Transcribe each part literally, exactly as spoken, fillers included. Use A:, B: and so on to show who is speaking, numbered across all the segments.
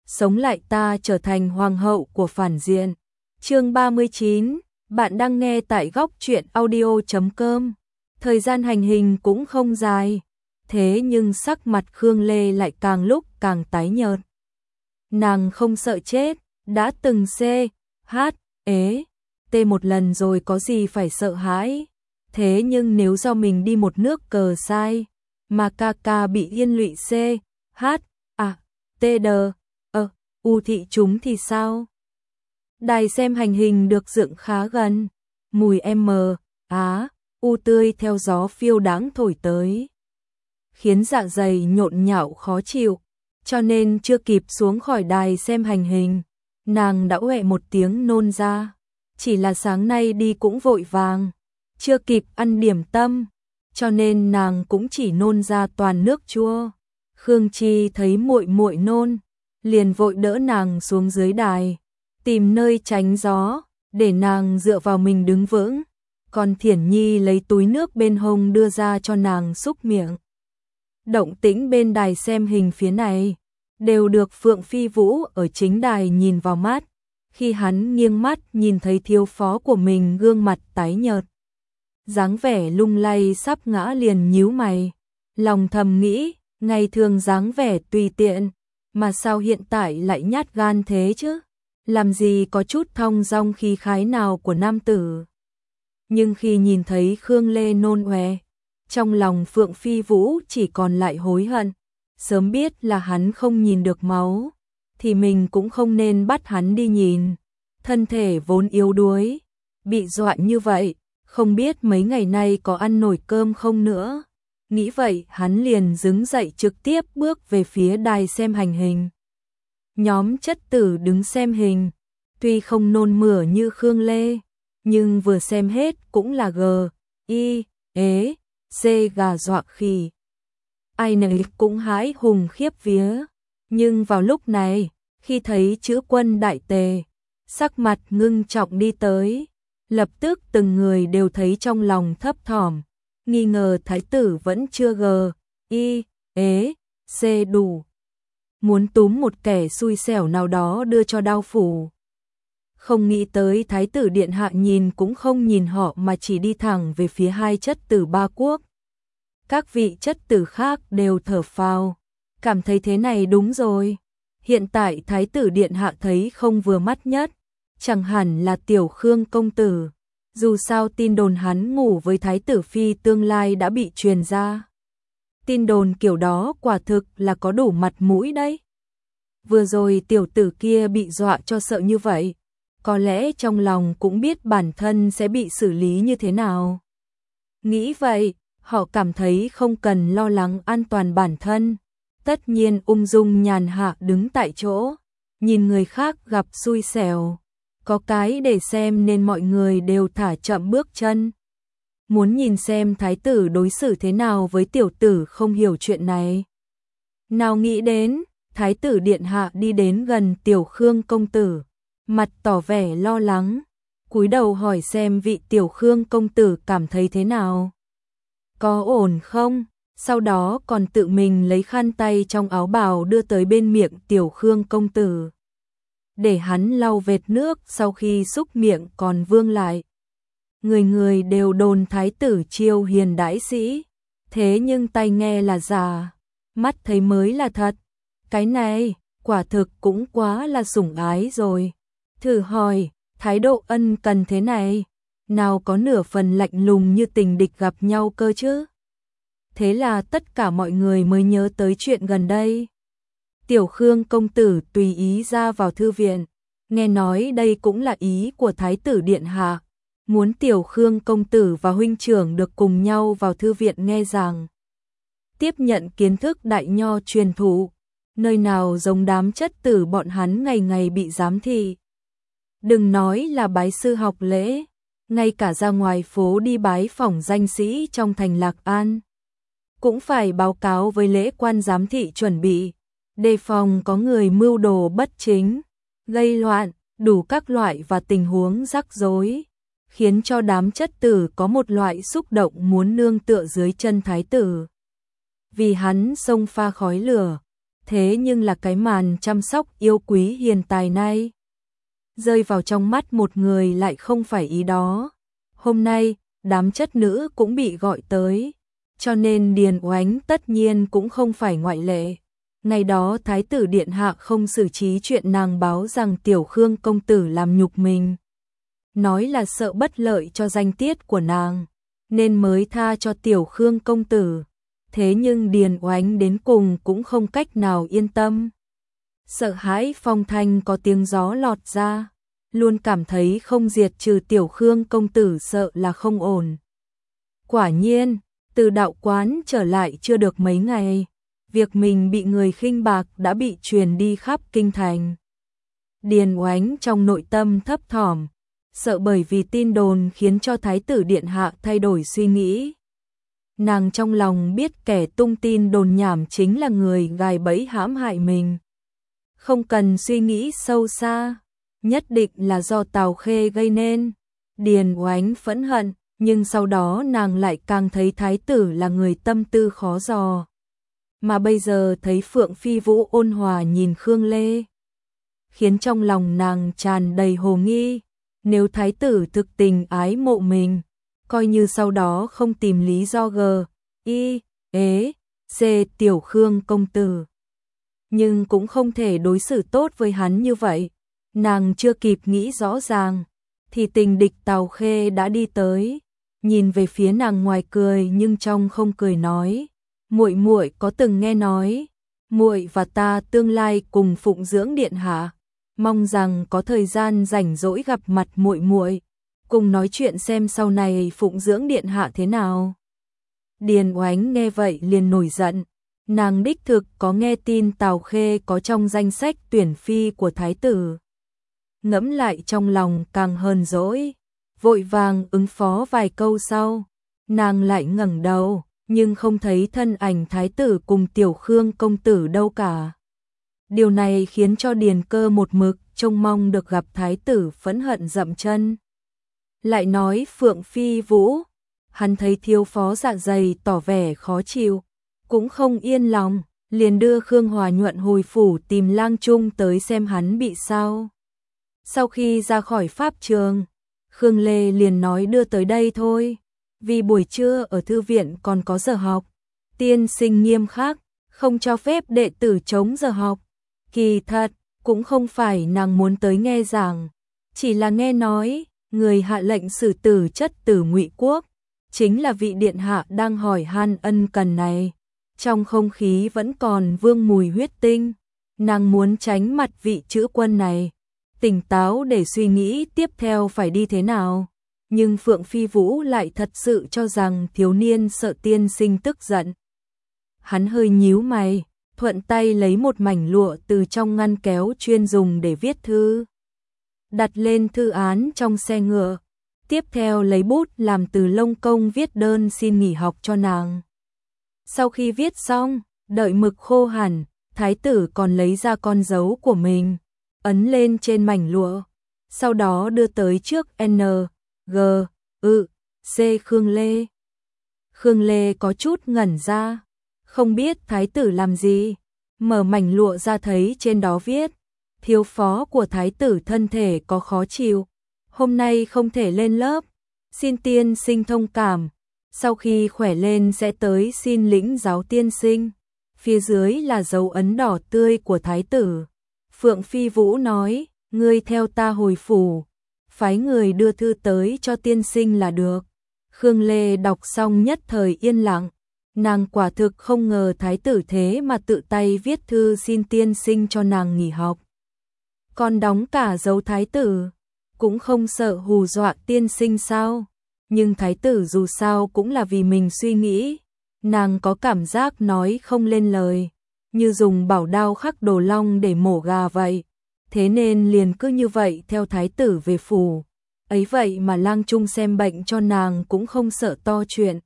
A: sống lại ta trở thành hoàng hậu của phản diện. Chương ba mươi chín, bạn đang nghe tại góc truyện audio chấm com. Thời gian hành hình cũng không dài, thế nhưng sắc mặt Khương Lê lại càng lúc càng tái nhợt. Nàng không sợ chết, đã từng C, H, ế, T một lần rồi có gì phải sợ hãi. Thế nhưng nếu do mình đi một nước cờ sai, mà ca ca bị liên lụy C, H, A, T, D, ơ, U thị chúng thì sao? Đài xem hành hình được dựng khá gần, mùi M, Á, U tươi theo gió phiêu đãng thổi tới, khiến dạ dày nhộn nhạo khó chịu, cho nên chưa kịp xuống khỏi đài xem hành hình, nàng đã uệ một tiếng nôn ra. Chỉ là sáng nay đi cũng vội vàng, chưa kịp ăn điểm tâm, cho nên nàng cũng chỉ nôn ra toàn nước chua. Khương Chi thấy muội muội nôn, liền vội đỡ nàng xuống dưới đài, tìm nơi tránh gió, để nàng dựa vào mình đứng vững. Còn Thiển Nhi lấy túi nước bên hông đưa ra cho nàng xúc miệng. Động tĩnh bên đài xem hình phía này đều được Phượng Phi Vũ ở chính đài nhìn vào mắt. Khi hắn nghiêng mắt nhìn thấy thiếu phó của mình gương mặt tái nhợt, dáng vẻ lung lay sắp ngã, liền nhíu mày, lòng thầm nghĩ, ngày thường dáng vẻ tùy tiện, mà sao hiện tại lại nhát gan thế chứ? Làm gì có chút thong dong khí khái nào của nam tử. Nhưng khi nhìn thấy Khương Lê nôn ọe, trong lòng Phượng Phi Vũ chỉ còn lại hối hận. Sớm biết là hắn không nhìn được máu, thì mình cũng không nên bắt hắn đi nhìn. Thân thể vốn yếu đuối, bị dọa như vậy, không biết mấy ngày nay có ăn nổi cơm không nữa. Nghĩ vậy hắn liền đứng dậy trực tiếp bước về phía đài xem hành hình. Nhóm chất tử đứng xem hình, tuy không nôn mửa như Khương Lê, nhưng vừa xem hết cũng là G, I, ế, C gà dọa khỉ. Ai nấy cũng hãi hùng khiếp vía, nhưng vào lúc này, khi thấy chữ Quân đại tề, sắc mặt ngưng trọng đi tới, lập tức từng người đều thấy trong lòng thấp thỏm, nghi ngờ thái tử vẫn chưa G, I, ế, C đủ. Muốn túm một kẻ xui xẻo nào đó đưa cho đao phủ. Không nghĩ tới thái tử điện hạ nhìn cũng không nhìn họ mà chỉ đi thẳng về phía hai chất tử ba quốc. Các vị chất tử khác đều thở phào, cảm thấy thế này đúng rồi. Hiện tại thái tử điện hạ thấy không vừa mắt nhất, chẳng hẳn là tiểu Khương công tử. Dù sao tin đồn hắn ngủ với thái tử phi tương lai đã bị truyền ra. Tin đồn kiểu đó quả thực là có đủ mặt mũi đấy. Vừa rồi tiểu tử kia bị dọa cho sợ như vậy, có lẽ trong lòng cũng biết bản thân sẽ bị xử lý như thế nào. Nghĩ vậy, họ cảm thấy không cần lo lắng an toàn bản thân, tất nhiên ung dung nhàn hạ đứng tại chỗ, nhìn người khác gặp xui xẻo, có cái để xem nên mọi người đều thả chậm bước chân. Muốn nhìn xem thái tử đối xử thế nào với tiểu tử không hiểu chuyện này. Nào nghĩ đến, thái tử điện hạ đi đến gần tiểu Khương công tử, mặt tỏ vẻ lo lắng, cúi đầu hỏi xem vị tiểu Khương công tử cảm thấy thế nào. Có ổn không? Sau đó còn tự mình lấy khăn tay trong áo bào đưa tới bên miệng tiểu Khương công tử, để hắn lau vệt nước sau khi xúc miệng còn vương lại. Người người đều đồn thái tử chiêu hiền đãi sĩ, thế nhưng tai nghe là giả, mắt thấy mới là thật. Cái này, quả thực cũng quá là sủng ái rồi. Thử hỏi, thái độ ân cần thế này, nào có nửa phần lạnh lùng như tình địch gặp nhau cơ chứ? Thế là tất cả mọi người mới nhớ tới chuyện gần đây. Tiểu Khương công tử tùy ý ra vào thư viện, nghe nói đây cũng là ý của thái tử điện hạ, muốn tiểu Khương công tử và huynh trưởng được cùng nhau vào thư viện nghe giảng, tiếp nhận kiến thức đại nho truyền thụ, nơi nào giống đám chất tử bọn hắn ngày ngày bị giám thị. Đừng nói là bái sư học lễ, ngay cả ra ngoài phố đi bái phỏng danh sĩ trong thành Lạc An, cũng phải báo cáo với lễ quan giám thị chuẩn bị, đề phòng có người mưu đồ bất chính, gây loạn, đủ các loại và tình huống rắc rối, khiến cho đám chất tử có một loại xúc động muốn nương tựa dưới chân thái tử. Vì hắn xông pha khói lửa, thế nhưng là cái màn chăm sóc yêu quý hiền tài này rơi vào trong mắt một người lại không phải ý đó. Hôm nay, đám chất nữ cũng bị gọi tới, cho nên Điền Oánh tất nhiên cũng không phải ngoại lệ. Ngày đó Thái tử Điện Hạ không xử trí chuyện nàng báo rằng Tiểu Khương công tử làm nhục mình. Nói là sợ bất lợi cho danh tiết của nàng, nên mới tha cho Tiểu Khương công tử. Thế nhưng Điền Oánh đến cùng cũng không cách nào yên tâm. Sợ hãi phong thanh có tiếng gió lọt ra, luôn cảm thấy không diệt trừ Tiểu Khương công tử sợ là không ổn. Quả nhiên, từ đạo quán trở lại chưa được mấy ngày, việc mình bị người khinh bạc đã bị truyền đi khắp kinh thành. Điền Oánh trong nội tâm thấp thỏm, sợ bởi vì tin đồn khiến cho Thái tử Điện Hạ thay đổi suy nghĩ. Nàng trong lòng biết kẻ tung tin đồn nhảm chính là người gài bẫy hãm hại mình. Không cần suy nghĩ sâu xa, nhất định là do Tào Khê gây nên. Điền Oánh phẫn hận, nhưng sau đó nàng lại càng thấy Thái tử là người tâm tư khó dò. Mà bây giờ thấy Phượng Phi Vũ ôn hòa nhìn Khương Lê, khiến trong lòng nàng tràn đầy hồ nghi. Nếu Thái tử thực tình ái mộ mình, coi như sau đó không tìm lý do g, y, ế, c Tiểu Khương công tử, nhưng cũng không thể đối xử tốt với hắn như vậy. Nàng chưa kịp nghĩ rõ ràng, thì tình địch Tào Khê đã đi tới, nhìn về phía nàng ngoài cười nhưng trong không cười nói: "Muội muội có từng nghe nói, muội và ta tương lai cùng phụng dưỡng điện hạ, mong rằng có thời gian rảnh rỗi gặp mặt muội muội, cùng nói chuyện xem sau này phụng dưỡng điện hạ thế nào." Điền Oánh nghe vậy liền nổi giận, nàng đích thực có nghe tin Tào Khê có trong danh sách tuyển phi của thái tử. Ngẫm lại trong lòng càng hờn dỗi, vội vàng ứng phó vài câu sau, nàng lại ngẩng đầu, nhưng không thấy thân ảnh thái tử cùng Tiểu Khương công tử đâu cả. Điều này khiến cho Điền Cơ một mực trông mong được gặp thái tử phẫn hận dậm chân. Lại nói Phượng Phi Vũ, hắn thấy thiếu phó dạ dày tỏ vẻ khó chịu, cũng không yên lòng, liền đưa Khương Hòa Nhuận hồi phủ tìm Lang Trung tới xem hắn bị sao. Sau khi ra khỏi pháp trường, Khương Lê liền nói đưa tới đây thôi, vì buổi trưa ở thư viện còn có giờ học, tiên sinh nghiêm khắc, không cho phép đệ tử chống giờ học. Kỳ thật, cũng không phải nàng muốn tới nghe giảng, chỉ là nghe nói, người hạ lệnh xử tử chất tử Ngụy Quốc, chính là vị điện hạ đang hỏi han ân cần này. Trong không khí vẫn còn vương mùi huyết tinh, nàng muốn tránh mặt vị chữ quân này, tỉnh táo để suy nghĩ tiếp theo phải đi thế nào. Nhưng Phượng Phi Vũ lại thật sự cho rằng thiếu niên sợ tiên sinh tức giận. Hắn hơi nhíu mày, thuận tay lấy một mảnh lụa từ trong ngăn kéo chuyên dùng để viết thư, đặt lên thư án trong xe ngựa, tiếp theo lấy bút làm từ lông công viết đơn xin nghỉ học cho nàng. Sau khi viết xong, đợi mực khô hẳn, thái tử còn lấy ra con dấu của mình, ấn lên trên mảnh lụa, sau đó đưa tới trước N, G, ư, C Khương Lê. Khương Lê có chút ngẩn ra, không biết thái tử làm gì, mở mảnh lụa ra thấy trên đó viết: thiếu phó của thái tử thân thể có khó chịu, hôm nay không thể lên lớp, xin tiên sinh thông cảm, sau khi khỏe lên sẽ tới xin lĩnh giáo tiên sinh. Phía dưới là dấu ấn đỏ tươi của thái tử. Phượng Phi Vũ nói: ngươi theo ta hồi phủ, phái người đưa thư tới cho tiên sinh là được. Khương Lê đọc xong nhất thời yên lặng, nàng quả thực không ngờ thái tử thế mà tự tay viết thư xin tiên sinh cho nàng nghỉ học, còn đóng cả dấu thái tử, cũng không sợ hù dọa tiên sinh sao? Nhưng thái tử dù sao cũng là vì mình suy nghĩ, nàng có cảm giác nói không lên lời, như dùng bảo đao khắc đồ long để mổ gà vậy. Thế nên liền cứ như vậy theo thái tử về phủ. Ấy vậy mà Lang Trung xem bệnh cho nàng cũng không sợ to chuyện,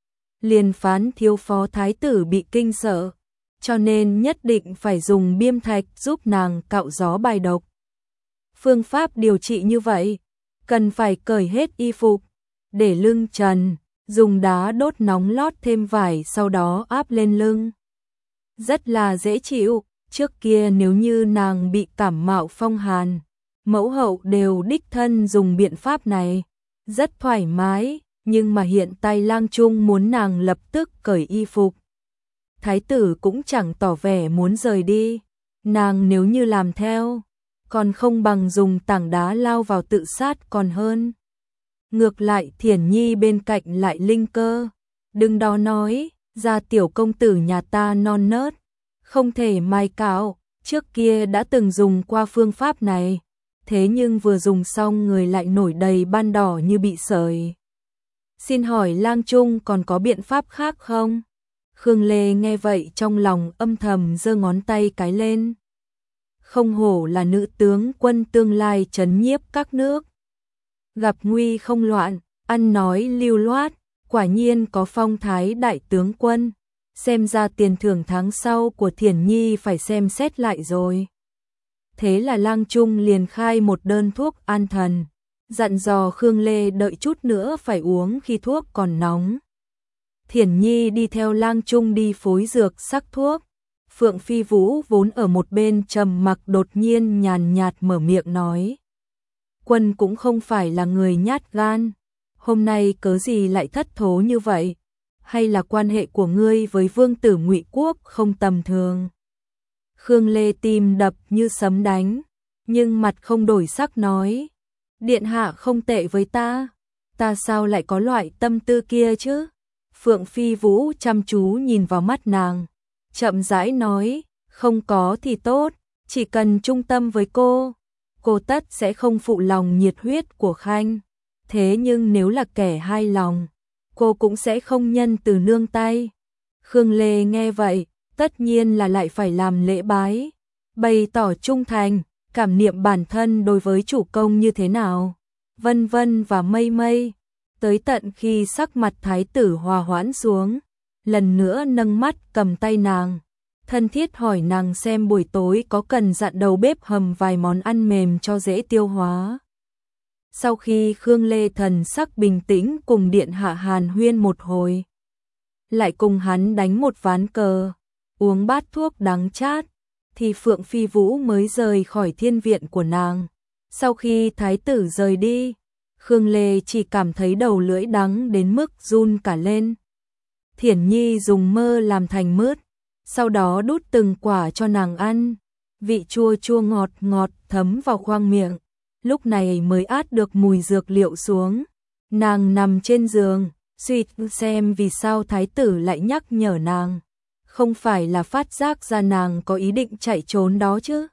A: liền phán thiếu phó thái tử bị kinh sợ, cho nên nhất định phải dùng biêm thạch giúp nàng cạo gió bài độc. Phương pháp điều trị như vậy, cần phải cởi hết y phục, để lưng trần, dùng đá đốt nóng lót thêm vải sau đó áp lên lưng. Rất là dễ chịu, Trước kia nếu như nàng bị cảm mạo phong hàn, mẫu hậu đều đích thân dùng biện pháp này, rất thoải mái, nhưng mà hiện tại Lang Trung muốn nàng lập tức cởi y phục. Thái tử cũng chẳng tỏ vẻ muốn rời đi, nàng nếu như làm theo, còn không bằng dùng tảng đá lao vào tự sát còn hơn. Ngược lại Thiển Nhi bên cạnh lại linh cơ, đừng đó nói, ra tiểu công tử nhà ta non nớt, không thể mai cạo, trước kia đã từng dùng qua phương pháp này, thế nhưng vừa dùng xong người lại nổi đầy ban đỏ như bị sởi. Xin hỏi Lang Trung còn có biện pháp khác không? Khương Lê nghe vậy trong lòng âm thầm giơ ngón tay cái lên. Không hổ là nữ tướng quân tương lai trấn nhiếp các nước. Gặp nguy không loạn, ăn nói lưu loát, quả nhiên có phong thái đại tướng quân. Xem ra tiền thưởng tháng sau của Thiển Nhi phải xem xét lại rồi. Thế là Lang Trung liền khai một đơn thuốc an thần, dặn dò Khương Lê đợi chút nữa phải uống khi thuốc còn nóng. Thiển Nhi đi theo Lang Trung đi phối dược sắc thuốc. Phượng Phi Vũ vốn ở một bên trầm mặc đột nhiên nhàn nhạt mở miệng nói. Quân cũng không phải là người nhát gan, hôm nay cớ gì lại thất thố như vậy? Hay là quan hệ của ngươi với vương tử Ngụy Quốc không tầm thường? Khương Lê tim đập như sấm đánh, nhưng mặt không đổi sắc nói. Điện hạ không tệ với ta, ta sao lại có loại tâm tư kia chứ? Phượng Phi Vũ chăm chú nhìn vào mắt nàng, chậm rãi nói, không có thì tốt, chỉ cần trung tâm với cô, cô tất sẽ không phụ lòng nhiệt huyết của Khanh. Thế nhưng nếu là kẻ hai lòng, cô cũng sẽ không nhân từ nương tay. Khương Lê nghe vậy, tất nhiên là lại phải làm lễ bái, bày tỏ trung thành, cảm niệm bản thân đối với chủ công như thế nào, vân vân và mây mây. Tới tận khi sắc mặt thái tử hòa hoãn xuống, lần nữa nâng mắt cầm tay nàng, thân thiết hỏi nàng xem buổi tối có cần dặn đầu bếp hầm vài món ăn mềm cho dễ tiêu hóa. Sau khi Khương Lê thần sắc bình tĩnh cùng điện hạ hàn huyên một hồi, lại cùng hắn đánh một ván cờ, uống bát thuốc đắng chát, thì Phượng Phi Vũ mới rời khỏi thiên viện của nàng. Sau khi thái tử rời đi, Khương Lê chỉ cảm thấy đầu lưỡi đắng đến mức run cả lên. Thiển Nhi dùng mơ làm thành mứt, sau đó đút từng quả cho nàng ăn, vị chua chua ngọt ngọt thấm vào khoang miệng, lúc này mới át được mùi dược liệu xuống. Nàng nằm trên giường, suy xem vì sao thái tử lại nhắc nhở nàng, không phải là phát giác ra nàng có ý định chạy trốn đó chứ.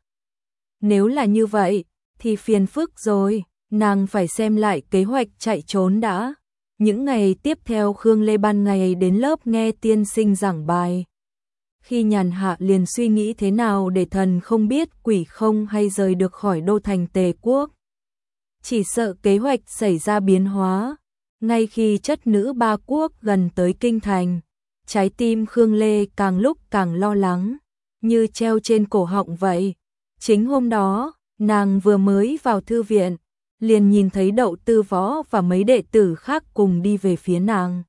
A: Nếu là như vậy, thì phiền phức rồi, nàng phải xem lại kế hoạch chạy trốn đã. Những ngày tiếp theo Khương Lê ban ngày đến lớp nghe tiên sinh giảng bài. Khi nhàn hạ liền suy nghĩ thế nào để thần không biết quỷ không hay rời được khỏi đô thành Tề Quốc. Chỉ sợ kế hoạch xảy ra biến hóa. Ngay khi chất nữ ba quốc gần tới kinh thành, trái tim Khương Lê càng lúc càng lo lắng, như treo trên cổ họng vậy. Chính hôm đó, nàng vừa mới vào thư viện, liền nhìn thấy Đậu Tư Võ và mấy đệ tử khác cùng đi về phía nàng.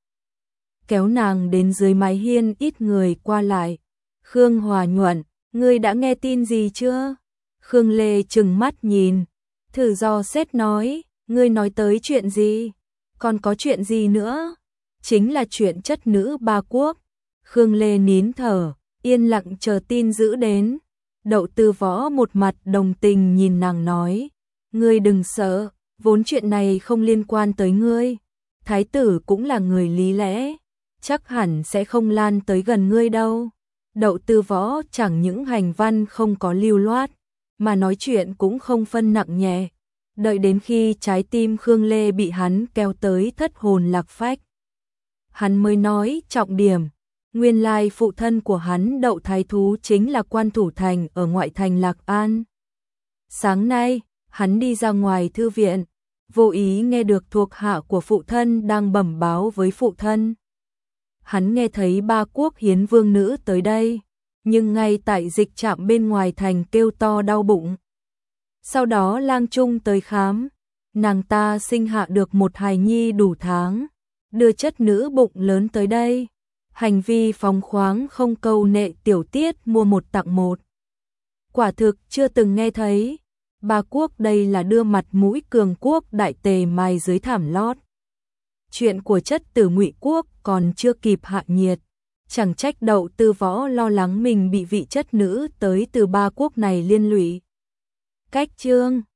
A: Kéo nàng đến dưới mái hiên ít người qua lại. Khương Hòa Nhuận, ngươi đã nghe tin gì chưa? Khương Lê trừng mắt nhìn, thử dò xét nói, ngươi nói tới chuyện gì? Còn có chuyện gì nữa? Chính là chuyện chất nữ ba quốc. Khương Lê nín thở, yên lặng chờ tin dữ đến. Đậu Tư Võ một mặt đồng tình nhìn nàng nói, ngươi đừng sợ, vốn chuyện này không liên quan tới ngươi. Thái tử cũng là người lý lẽ, chắc hẳn sẽ không lan tới gần ngươi đâu. Đậu Tư Võ chẳng những hành văn không có lưu loát, mà nói chuyện cũng không phân nặng nhẹ. Đợi đến khi trái tim Khương Lê bị hắn kéo tới thất hồn lạc phách, hắn mới nói trọng điểm. Nguyên lai phụ thân của hắn Đậu Thái Thú chính là quan thủ thành ở ngoại thành Lạc An. Sáng nay, hắn đi ra ngoài thư viện, vô ý nghe được thuộc hạ của phụ thân đang bẩm báo với phụ thân. Hắn nghe thấy ba quốc hiến vương nữ tới đây, nhưng ngay tại dịch trạm bên ngoài thành kêu to đau bụng. Sau đó Lang Trung tới khám, nàng ta sinh hạ được một hài nhi đủ tháng, đưa chất nữ bụng lớn tới đây. Hành vi phóng khoáng không câu nệ tiểu tiết mua một tặng một. Quả thực chưa từng nghe thấy. Ba quốc đây là đưa mặt mũi cường quốc đại tề mài dưới thảm lót. Chuyện của chất tử Ngụy quốc còn chưa kịp hạ nhiệt, chẳng trách Đậu Tư Võ lo lắng mình bị vị chất nữ tới từ ba quốc này liên lụy. Cách chương